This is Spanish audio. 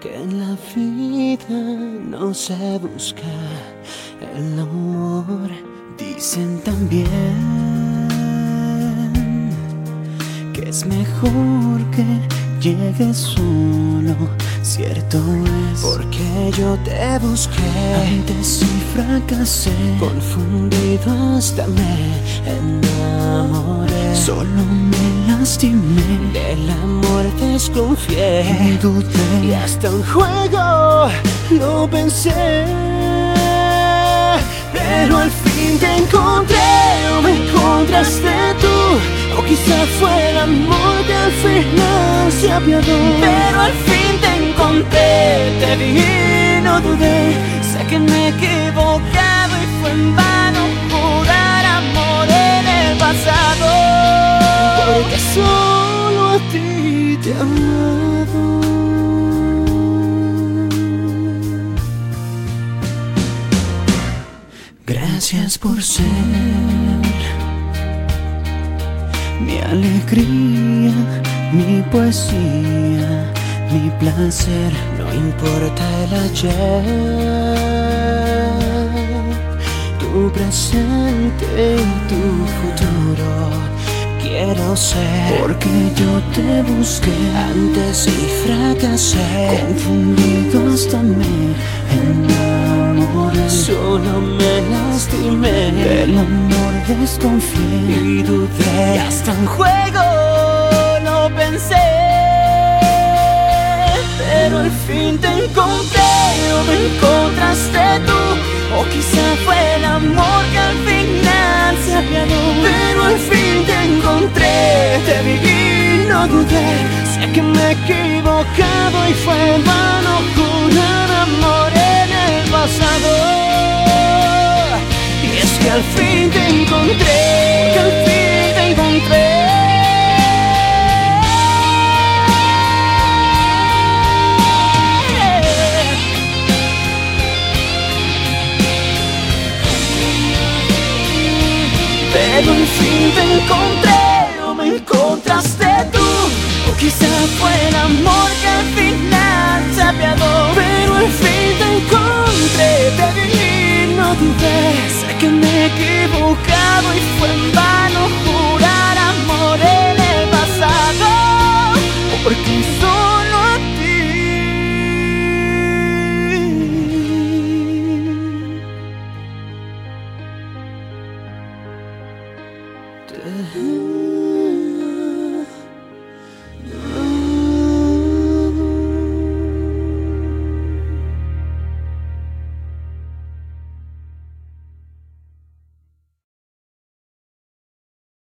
que en la vida no se busca el amor. Dicen también que es mejor que llegues solo, cierto es, porque yo te busqué antes y fracasé, confundido hasta me enamoré, solo me lastimé, del amor desconfié y dudé, y hasta un juego lo pensé, pero al fin te encontré, o me encontraste tú, o quizá fue el amor que al final se apiadó. Pero al fin te encontré, te vi y no dudé. Sé que me he equivocado y fue en vano jurar amor en el pasado, porque solo a ti te he amado. Gracias por ser mi alegría, mi poesía, mi placer. No importa el ayer, tu presente y tu futuro quiero ser, porque yo te busqué antes y fracasé, confundido hasta me enamoré, solo me lastimé, del amor desconfié y dudé, y hasta un juego lo pensé, pero al fin te encontré, o me encontraste tú, o quizá fue el amor que al final se apiadó. Pero al fin te encontré, te vi y no dudé. Sé que me he equivocado y fue en vano jurar amor en el pasado. Y es que al fin te encontré, que al fin te encontré. Pero al fin te encontré, o me encontraste tú, o quizá fue el amor que al final se apiadó. Pero al fin te encontré, te vi y no dudé. Sé que me he equivocado y fue en vano jurar amor en el pasado, porque solo a ti te